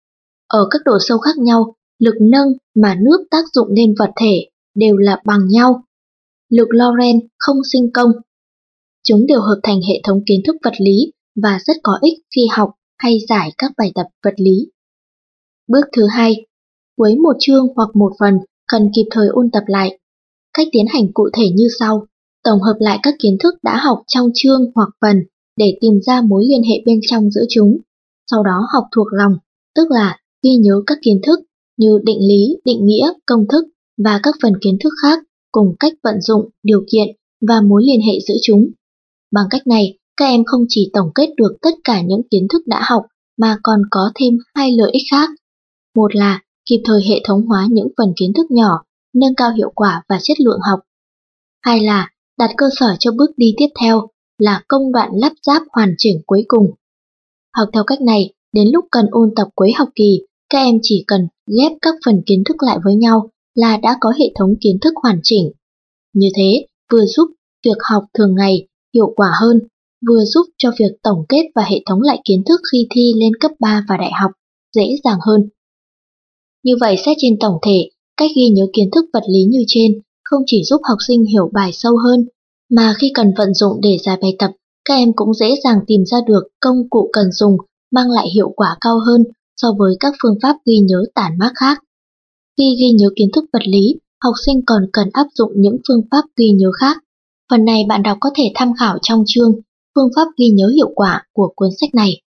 Ở các độ sâu khác nhau, lực nâng mà nước tác dụng lên vật thể đều là bằng nhau. Lực Lorentz không sinh công. Chúng đều hợp thành hệ thống kiến thức vật lý và rất có ích khi học hay giải các bài tập vật lý. Bước thứ hai, cuối một chương hoặc một phần cần kịp thời ôn tập lại. Cách tiến hành cụ thể như sau, tổng hợp lại các kiến thức đã học trong chương hoặc phần để tìm ra mối liên hệ bên trong giữa chúng, sau đó học thuộc lòng, tức là ghi nhớ các kiến thức như định lý, định nghĩa, công thức và các phần kiến thức khác cùng cách vận dụng, điều kiện và mối liên hệ giữa chúng. Bằng cách này, các em không chỉ tổng kết được tất cả những kiến thức đã học mà còn có thêm hai lợi ích khác. Một là kịp thời hệ thống hóa những phần kiến thức nhỏ, nâng cao hiệu quả và chất lượng học. Hai là đặt cơ sở cho bước đi tiếp theo là công đoạn lắp ráp hoàn chỉnh cuối cùng. Học theo cách này, đến lúc cần ôn tập cuối học kỳ, các em chỉ cần ghép các phần kiến thức lại với nhau là đã có hệ thống kiến thức hoàn chỉnh. Như thế, vừa giúp việc học thường ngày hiệu quả hơn, vừa giúp cho việc tổng kết và hệ thống lại kiến thức khi thi lên cấp ba và đại học dễ dàng hơn. Như vậy xét trên tổng thể, cách ghi nhớ kiến thức vật lý như trên không chỉ giúp học sinh hiểu bài sâu hơn, mà khi cần vận dụng để giải bài tập, các em cũng dễ dàng tìm ra được công cụ cần dùng mang lại hiệu quả cao hơn so với các phương pháp ghi nhớ tản mát khác. Khi ghi nhớ kiến thức vật lý, học sinh còn cần áp dụng những phương pháp ghi nhớ khác. Phần này bạn đọc có thể tham khảo trong chương Phương pháp ghi nhớ hiệu quả của cuốn sách này.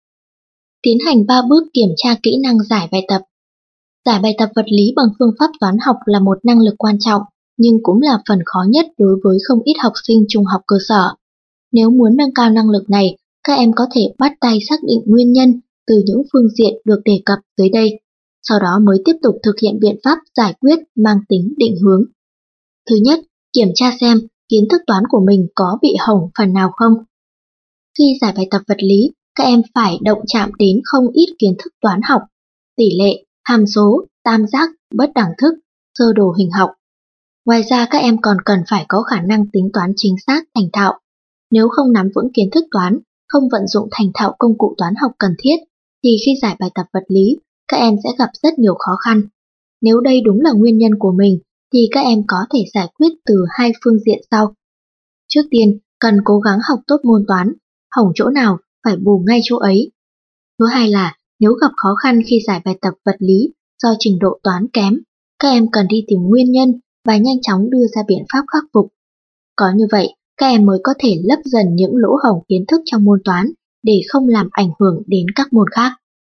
Tiến hành ba bước kiểm tra kỹ năng giải bài tập. Giải bài tập vật lý bằng phương pháp toán học là một năng lực quan trọng, nhưng cũng là phần khó nhất đối với không ít học sinh trung học cơ sở. Nếu muốn nâng cao năng lực này, các em có thể bắt tay xác định nguyên nhân từ những phương diện được đề cập dưới đây, sau đó mới tiếp tục thực hiện biện pháp giải quyết mang tính định hướng. Thứ nhất, Kiểm tra xem kiến thức toán của mình có bị hỏng phần nào không. Khi giải bài tập vật lý, các em phải động chạm đến không ít kiến thức toán học, tỷ lệ, hàm số, tam giác, bất đẳng thức, sơ đồ hình học. Ngoài ra các em còn cần phải có khả năng tính toán chính xác, thành thạo. Nếu không nắm vững kiến thức toán, không vận dụng thành thạo công cụ toán học cần thiết, thì khi giải bài tập vật lý, các em sẽ gặp rất nhiều khó khăn. Nếu đây đúng là nguyên nhân của mình, thì các em có thể giải quyết từ hai phương diện sau. Trước tiên, cần cố gắng học tốt môn toán, hỏng chỗ nào phải bù ngay chỗ ấy. Thứ hai là, nếu gặp khó khăn khi giải bài tập vật lý do trình độ toán kém, các em cần đi tìm nguyên nhân và nhanh chóng đưa ra biện pháp khắc phục. Có như vậy, các em mới có thể lấp dần những lỗ hổng kiến thức trong môn toán để không làm ảnh hưởng đến các môn khác.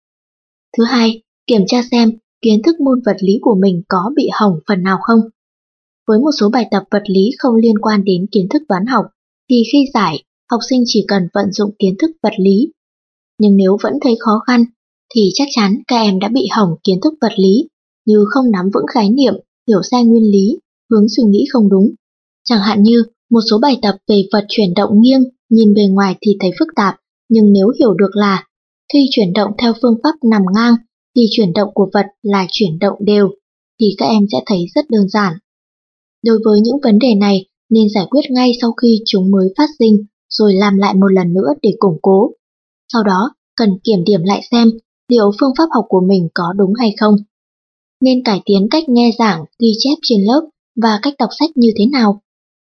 Thứ hai, kiểm tra xem kiến thức môn vật lý của mình có bị hỏng phần nào không. Với một số bài tập vật lý không liên quan đến kiến thức toán học, thì khi giải, học sinh chỉ cần vận dụng kiến thức vật lý. Nhưng nếu vẫn thấy khó khăn, thì chắc chắn các em đã bị hỏng kiến thức vật lý, như không nắm vững khái niệm, hiểu sai nguyên lý, hướng suy nghĩ không đúng. Chẳng hạn như một số bài tập về vật chuyển động nghiêng, nhìn bề ngoài thì thấy phức tạp, nhưng nếu hiểu được là khi chuyển động theo phương pháp nằm ngang, thì chuyển động của vật là chuyển động đều, thì các em sẽ thấy rất đơn giản. Đối với những vấn đề này, nên giải quyết ngay sau khi chúng mới phát sinh, rồi làm lại một lần nữa để củng cố. Sau đó, cần kiểm điểm lại xem liệu phương pháp học của mình có đúng hay không. Nên cải tiến cách nghe giảng, ghi chép trên lớp và cách đọc sách như thế nào.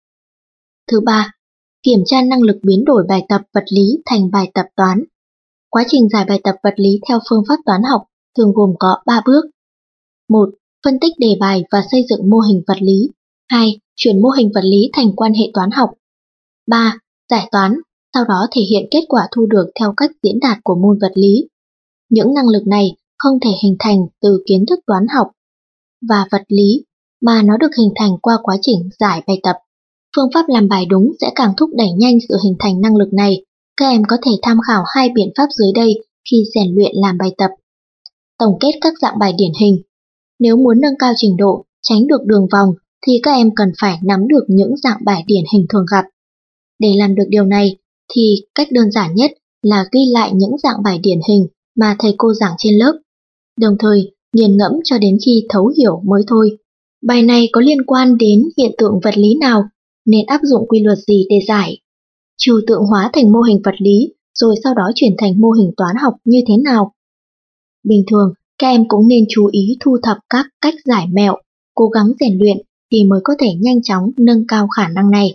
Thứ ba, kiểm tra năng lực biến đổi bài tập vật lý thành bài tập toán. Quá trình giải bài tập vật lý theo phương pháp toán học thường gồm có ba bước. một. Phân tích đề bài và xây dựng mô hình vật lý. hai. Chuyển mô hình vật lý thành quan hệ toán học. ba. Giải toán, sau đó thể hiện kết quả thu được theo cách diễn đạt của môn vật lý. Những năng lực này không thể hình thành từ kiến thức toán học và vật lý, mà nó được hình thành qua quá trình giải bài tập. Phương pháp làm bài đúng sẽ càng thúc đẩy nhanh sự hình thành năng lực này. Các em có thể tham khảo hai biện pháp dưới đây khi rèn luyện làm bài tập. Tổng kết các dạng bài điển hình. Nếu muốn nâng cao trình độ, tránh được đường vòng, thì các em cần phải nắm được những dạng bài điển hình thường gặp. Để làm được điều này, thì cách đơn giản nhất là ghi lại những dạng bài điển hình mà thầy cô giảng trên lớp, đồng thời nghiền ngẫm cho đến khi thấu hiểu mới thôi. Bài này có liên quan đến hiện tượng vật lý nào, nên áp dụng quy luật gì để giải? Trừu tượng hóa thành mô hình vật lý, rồi sau đó chuyển thành mô hình toán học như thế nào? Bình thường, các em cũng nên chú ý thu thập các cách giải mẹo, cố gắng rèn luyện thì mới có thể nhanh chóng nâng cao khả năng này.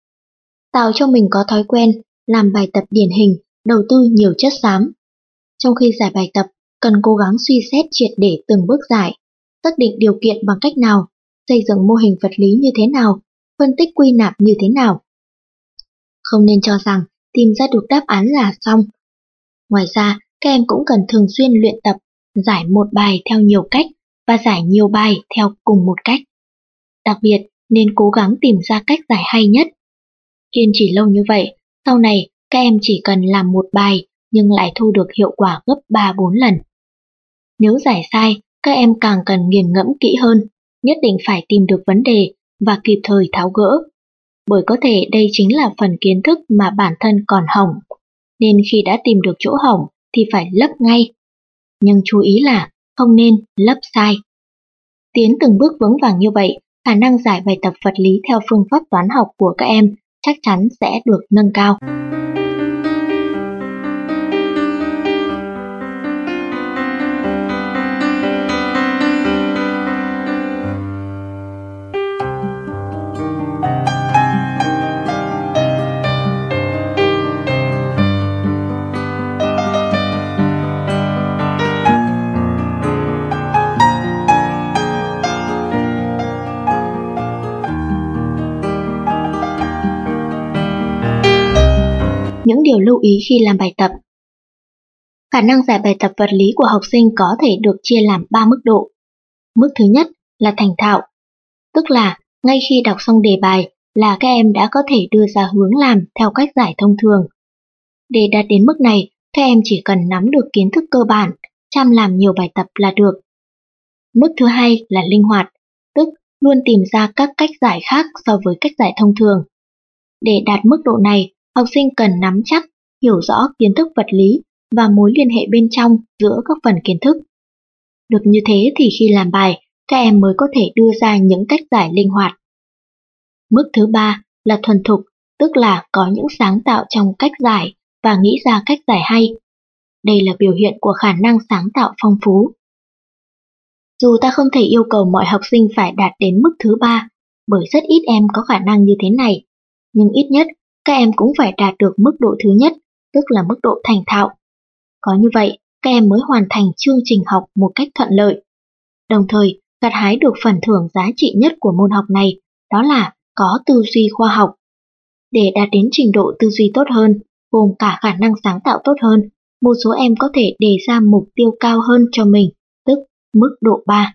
Tạo cho mình có thói quen làm bài tập điển hình, đầu tư nhiều chất xám. Trong khi giải bài tập, cần cố gắng suy xét triệt để từng bước giải, xác định điều kiện bằng cách nào, xây dựng mô hình vật lý như thế nào, phân tích quy nạp như thế nào. Không nên cho rằng tìm ra được đáp án là xong. Ngoài ra, các em cũng cần thường xuyên luyện tập, giải một bài theo nhiều cách và giải nhiều bài theo cùng một cách. Đặc biệt, nên cố gắng tìm ra cách giải hay nhất. Kiên trì lâu như vậy, sau này các em chỉ cần làm một bài nhưng lại thu được hiệu quả gấp ba bốn lần. Nếu giải sai, các em càng cần nghiền ngẫm kỹ hơn, nhất định phải tìm được vấn đề và kịp thời tháo gỡ. Bởi có thể đây chính là phần kiến thức mà bản thân còn hỏng, nên khi đã tìm được chỗ hỏng thì phải lấp ngay. Nhưng chú ý là không nên lấp sai. Tiến từng bước vững vàng như vậy, khả năng giải bài tập vật lý theo phương pháp toán học của các em chắc chắn sẽ được nâng cao. Những điều lưu ý khi làm bài tập. Khả năng giải bài tập vật lý của học sinh có thể được chia làm ba mức độ. Mức thứ nhất là thành thạo, tức là ngay khi đọc xong đề bài là các em đã có thể đưa ra hướng làm theo cách giải thông thường. Để đạt đến mức này, các em chỉ cần nắm được kiến thức cơ bản, chăm làm nhiều bài tập là được. Mức thứ hai là linh hoạt, tức luôn tìm ra các cách giải khác so với cách giải thông thường. Để đạt mức độ này, học sinh cần nắm chắc, hiểu rõ kiến thức vật lý và mối liên hệ bên trong giữa các phần kiến thức. Được như thế thì khi làm bài, các em mới có thể đưa ra những cách giải linh hoạt. Mức thứ ba là thuần thục, tức là có những sáng tạo trong cách giải và nghĩ ra cách giải hay. Đây là biểu hiện của khả năng sáng tạo phong phú. Dù ta không thể yêu cầu mọi học sinh phải đạt đến mức thứ ba, bởi rất ít em có khả năng như thế này, nhưng ít nhất các em cũng phải đạt được mức độ thứ nhất, tức là mức độ thành thạo. Có như vậy, các em mới hoàn thành chương trình học một cách thuận lợi. Đồng thời, gặt hái được phần thưởng giá trị nhất của môn học này, đó là có tư duy khoa học. Để đạt đến trình độ tư duy tốt hơn, gồm cả khả năng sáng tạo tốt hơn, một số em có thể đề ra mục tiêu cao hơn cho mình, tức mức độ ba.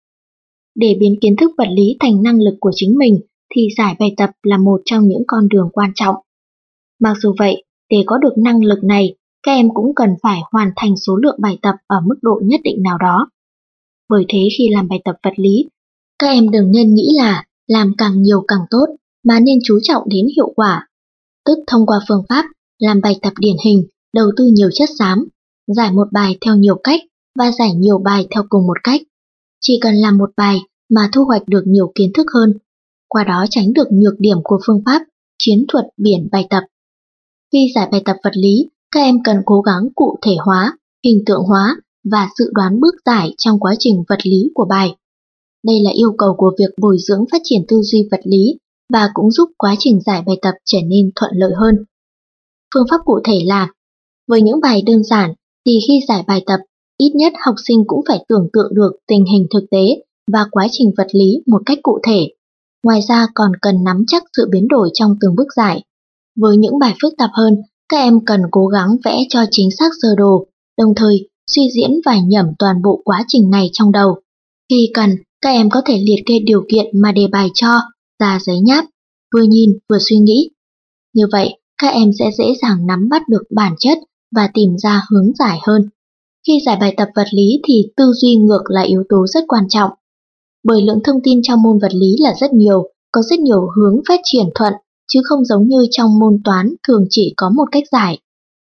Để biến kiến thức vật lý thành năng lực của chính mình thì giải bài tập là một trong những con đường quan trọng. Mặc dù vậy, để có được năng lực này, các em cũng cần phải hoàn thành số lượng bài tập ở mức độ nhất định nào đó. Bởi thế khi làm bài tập vật lý, các em đừng nên nghĩ là làm càng nhiều càng tốt, mà nên chú trọng đến hiệu quả. Tức thông qua phương pháp làm bài tập điển hình, đầu tư nhiều chất xám, giải một bài theo nhiều cách và giải nhiều bài theo cùng một cách. Chỉ cần làm một bài mà thu hoạch được nhiều kiến thức hơn, qua đó tránh được nhược điểm của phương pháp chiến thuật biển bài tập. Khi giải bài tập vật lý, các em cần cố gắng cụ thể hóa, hình tượng hóa và dự đoán bước giải trong quá trình vật lý của bài. Đây là yêu cầu của việc bồi dưỡng phát triển tư duy vật lý và cũng giúp quá trình giải bài tập trở nên thuận lợi hơn. Phương pháp cụ thể là, với những bài đơn giản thì khi giải bài tập, ít nhất học sinh cũng phải tưởng tượng được tình hình thực tế và quá trình vật lý một cách cụ thể. Ngoài ra còn cần nắm chắc sự biến đổi trong từng bước giải. Với những bài phức tạp hơn, các em cần cố gắng vẽ cho chính xác sơ đồ, đồng thời suy diễn và nhẩm toàn bộ quá trình này trong đầu. Khi cần, các em có thể liệt kê điều kiện mà đề bài cho ra giấy nháp, vừa nhìn vừa suy nghĩ. Như vậy, các em sẽ dễ dàng nắm bắt được bản chất và tìm ra hướng giải hơn. Khi giải bài tập vật lý thì tư duy ngược là yếu tố rất quan trọng. Bởi lượng thông tin trong môn vật lý là rất nhiều, có rất nhiều hướng phát triển thuận, chứ không giống như trong môn toán thường chỉ có một cách giải.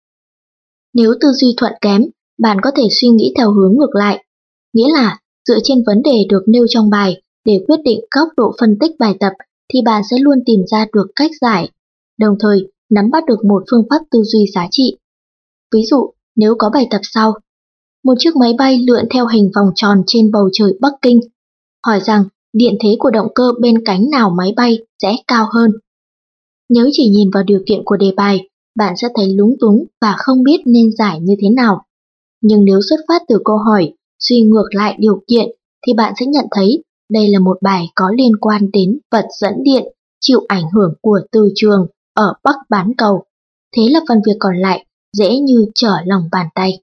Nếu tư duy thuận kém, bạn có thể suy nghĩ theo hướng ngược lại. Nghĩa là, dựa trên vấn đề được nêu trong bài để quyết định góc độ phân tích bài tập thì bạn sẽ luôn tìm ra được cách giải, đồng thời nắm bắt được một phương pháp tư duy giá trị. Ví dụ, nếu có bài tập sau, một chiếc máy bay lượn theo hình vòng tròn trên bầu trời Bắc Kinh, hỏi rằng điện thế của động cơ bên cánh nào máy bay sẽ cao hơn. Nếu chỉ nhìn vào điều kiện của đề bài, bạn sẽ thấy lúng túng và không biết nên giải như thế nào. Nhưng nếu xuất phát từ câu hỏi, suy ngược lại điều kiện, thì bạn sẽ nhận thấy đây là một bài có liên quan đến vật dẫn điện chịu ảnh hưởng của từ trường ở Bắc bán cầu. Thế là phần việc còn lại dễ như trở lòng bàn tay.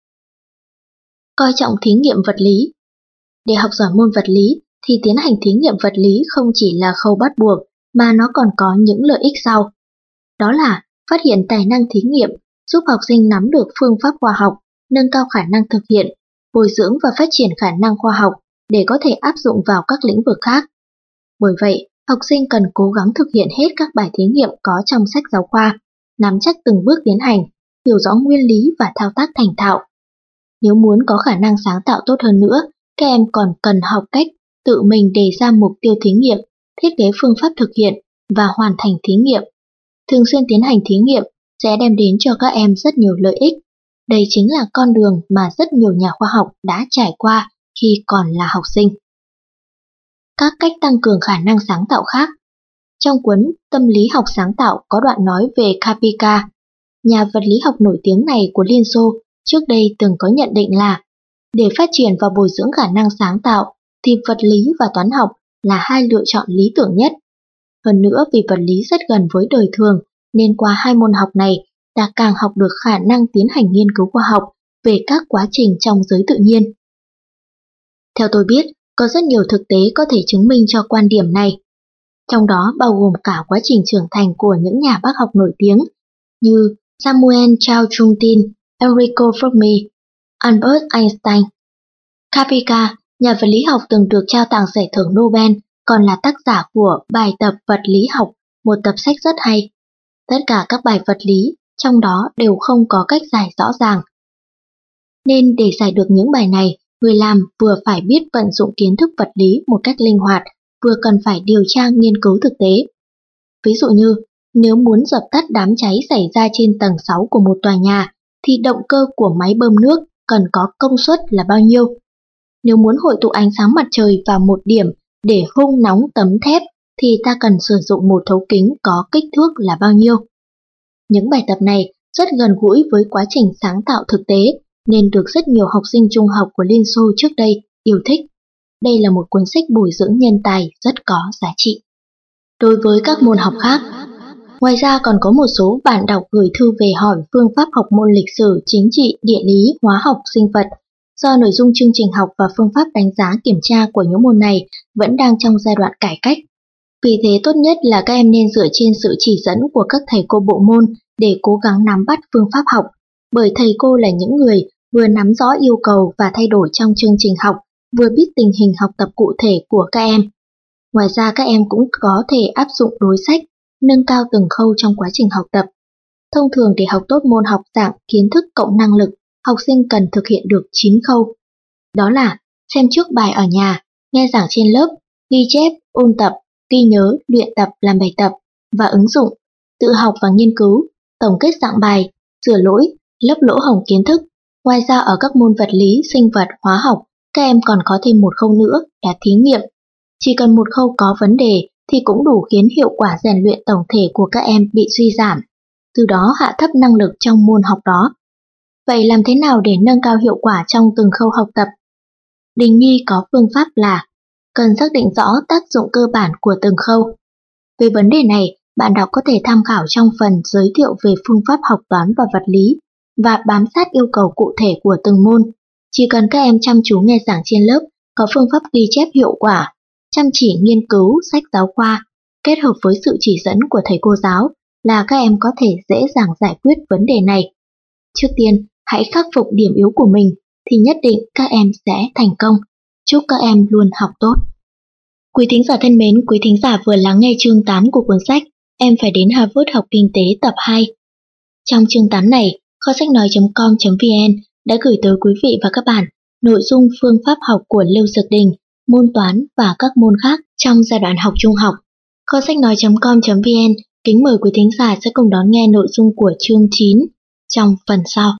Coi trọng thí nghiệm vật lý. Để học giỏi môn vật lý thì tiến hành thí nghiệm vật lý không chỉ là khâu bắt buộc mà nó còn có những lợi ích sau. Đó là phát hiện tài năng thí nghiệm, giúp học sinh nắm được phương pháp khoa học, nâng cao khả năng thực hiện, bồi dưỡng và phát triển khả năng khoa học để có thể áp dụng vào các lĩnh vực khác. Bởi vậy, học sinh cần cố gắng thực hiện hết các bài thí nghiệm có trong sách giáo khoa, nắm chắc từng bước tiến hành, hiểu rõ nguyên lý và thao tác thành thạo. Nếu muốn có khả năng sáng tạo tốt hơn nữa, các em còn cần học cách tự mình đề ra mục tiêu thí nghiệm, thiết kế phương pháp thực hiện và hoàn thành thí nghiệm. Thường xuyên tiến hành thí nghiệm sẽ đem đến cho các em rất nhiều lợi ích. Đây chính là con đường mà rất nhiều nhà khoa học đã trải qua khi còn là học sinh. Các cách tăng cường khả năng sáng tạo khác. Trong cuốn Tâm lý học sáng tạo có đoạn nói về Kapika, nhà vật lý học nổi tiếng này của Liên Xô, trước đây từng có nhận định là để phát triển và bồi dưỡng khả năng sáng tạo thì vật lý và toán học là hai lựa chọn lý tưởng nhất. Hơn nữa vì vật lý rất gần với đời thường nên qua hai môn học này ta càng học được khả năng tiến hành nghiên cứu khoa học về các quá trình trong giới tự nhiên. Theo tôi biết, có rất nhiều thực tế có thể chứng minh cho quan điểm này. Trong đó bao gồm cả quá trình trưởng thành của những nhà bác học nổi tiếng như Samuel Charles Juntin, Enrico Fermi, Albert Einstein. Kapika, nhà vật lý học từng được trao tặng giải thưởng Nobel, còn là tác giả của bài tập vật lý học, một tập sách rất hay. Tất cả các bài vật lý trong đó đều không có cách giải rõ ràng. Nên để giải được những bài này, người làm vừa phải biết vận dụng kiến thức vật lý một cách linh hoạt, vừa cần phải điều tra nghiên cứu thực tế. Ví dụ như, nếu muốn dập tắt đám cháy xảy ra trên tầng sáu của một tòa nhà, thì động cơ của máy bơm nước cần có công suất là bao nhiêu? Nếu muốn hội tụ ánh sáng mặt trời vào một điểm để hun nóng tấm thép, thì ta cần sử dụng một thấu kính có kích thước là bao nhiêu? Những bài tập này rất gần gũi với quá trình sáng tạo thực tế, nên được rất nhiều học sinh trung học của Liên Xô trước đây yêu thích. Đây là một cuốn sách bồi dưỡng nhân tài rất có giá trị. Đối với các môn học khác, ngoài ra còn có một số bạn đọc gửi thư về hỏi phương pháp học môn lịch sử, chính trị, địa lý, hóa học, sinh vật. Do nội dung chương trình học và phương pháp đánh giá kiểm tra của những môn này vẫn đang trong giai đoạn cải cách. Vì thế tốt nhất là các em nên dựa trên sự chỉ dẫn của các thầy cô bộ môn để cố gắng nắm bắt phương pháp học, bởi thầy cô là những người vừa nắm rõ yêu cầu và thay đổi trong chương trình học, vừa biết tình hình học tập cụ thể của các em. Ngoài ra các em cũng có thể áp dụng đối sách, nâng cao từng khâu trong quá trình học tập. Thông thường để học tốt môn học dạng kiến thức cộng năng lực, học sinh cần thực hiện được chín khâu. Đó là xem trước bài ở nhà, nghe giảng trên lớp, ghi chép, ôn tập, ghi nhớ, luyện tập làm bài tập và ứng dụng, tự học và nghiên cứu, tổng kết dạng bài, sửa lỗi, lấp lỗ hổng kiến thức. Ngoài ra ở các môn vật lý, sinh vật, hóa học, các em còn có thêm một khâu nữa là thí nghiệm. Chỉ cần một khâu có vấn đề thì cũng đủ khiến hiệu quả rèn luyện tổng thể của các em bị suy giảm, từ đó hạ thấp năng lực trong môn học đó. Vậy làm thế nào để nâng cao hiệu quả trong từng khâu học tập? Đình Nhi có phương pháp là cần xác định rõ tác dụng cơ bản của từng khâu. Về vấn đề này, bạn đọc có thể tham khảo trong phần giới thiệu về phương pháp học toán và vật lý và bám sát yêu cầu cụ thể của từng môn. Chỉ cần các em chăm chú nghe giảng trên lớp, có phương pháp ghi chép hiệu quả, chăm chỉ nghiên cứu sách giáo khoa, kết hợp với sự chỉ dẫn của thầy cô giáo là các em có thể dễ dàng giải quyết vấn đề này. Trước tiên, hãy khắc phục điểm yếu của mình thì nhất định các em sẽ thành công. Chúc các em luôn học tốt. Quý thính giả thân mến, quý thính giả vừa lắng nghe chương tám của cuốn sách Em phải đến Harvard học kinh tế tập hai. Trong chương tám này, kho sách nói chấm com chấm vn đã gửi tới quý vị và các bạn nội dung phương pháp học của Lưu Dực Đình, môn toán và các môn khác trong giai đoạn học trung học. Kho sách nói chấm com chấm vn kính mời quý thính giả sẽ cùng đón nghe nội dung của chương chín trong phần sau.